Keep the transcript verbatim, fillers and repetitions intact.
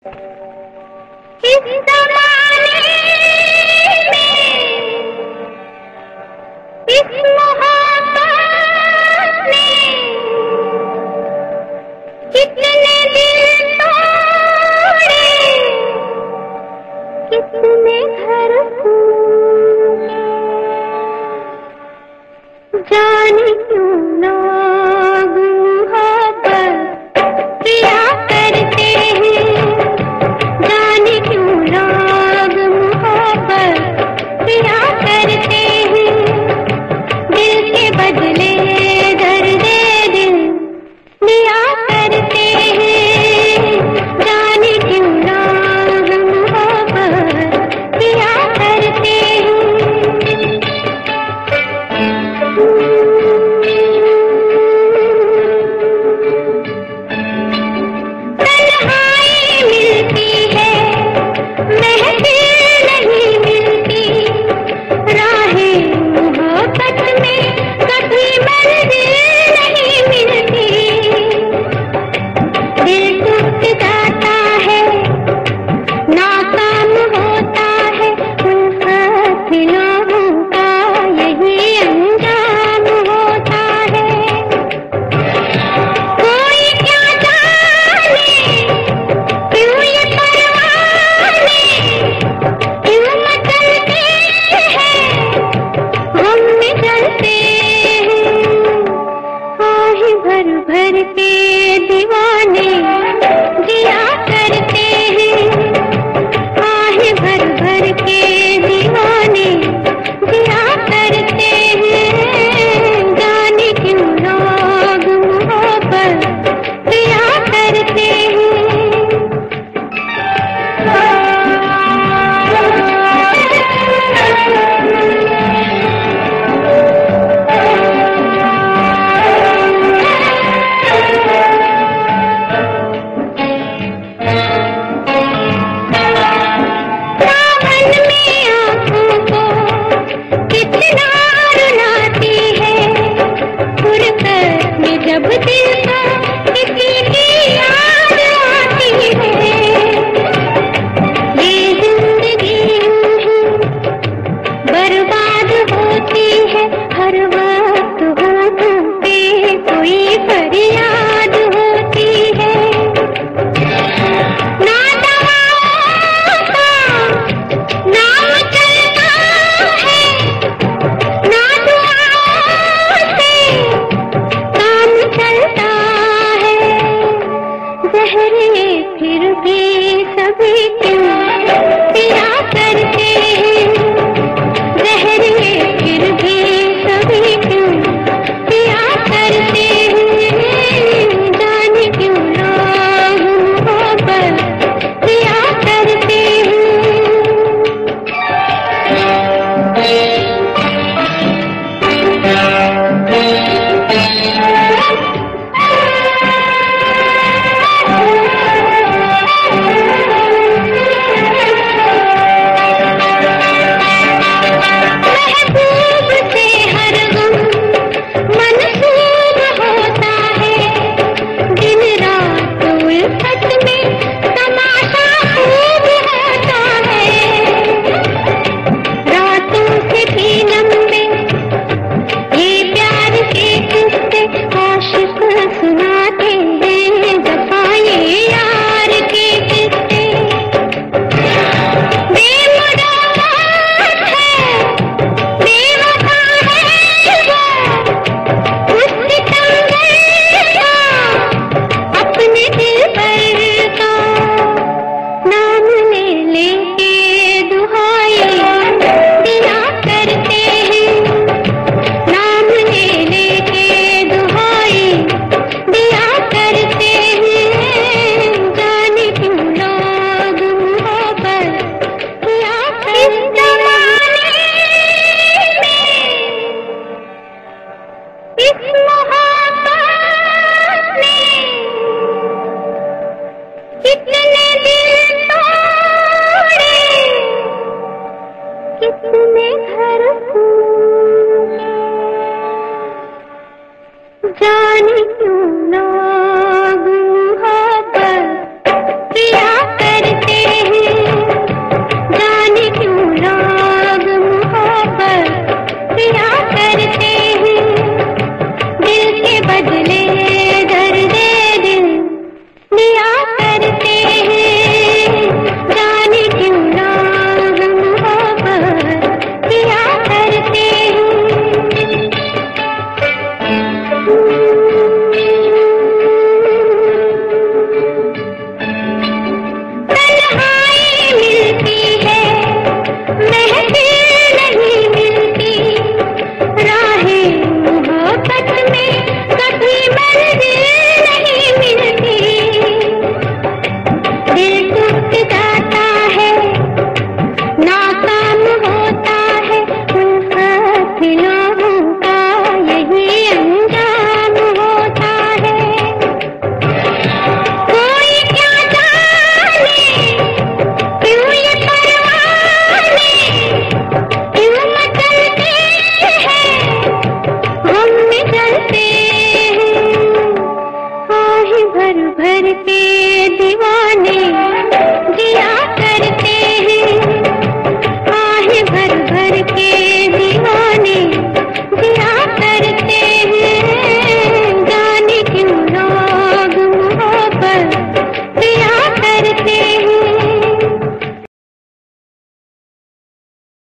इस ज़माने में इस मोहब्बत ने कितने दिल तोड़े, कितने घर फूटे, जाने क्यों लोग मोहब्बत किया करते हैं, जाने क्यों लोग मोहब्बत किया करते हैं, दिल के बदले दर्द दिल दिया करते हैं, जाने क्यों लोग मोहब्बत किया करते हैं। तन्हाई मिलती है, महफिल नहीं मिलती, राहें मोहब्बत में कभी मंजिल नहीं मिलती, दिल टूट जाता है, नाकाम होता है, उन कातिलों का यही अंजाम होता है। कोई क्या जाने क्यों ये परवाने क्यों मचलते हैं, हम में जलते हैं, आह भर भर के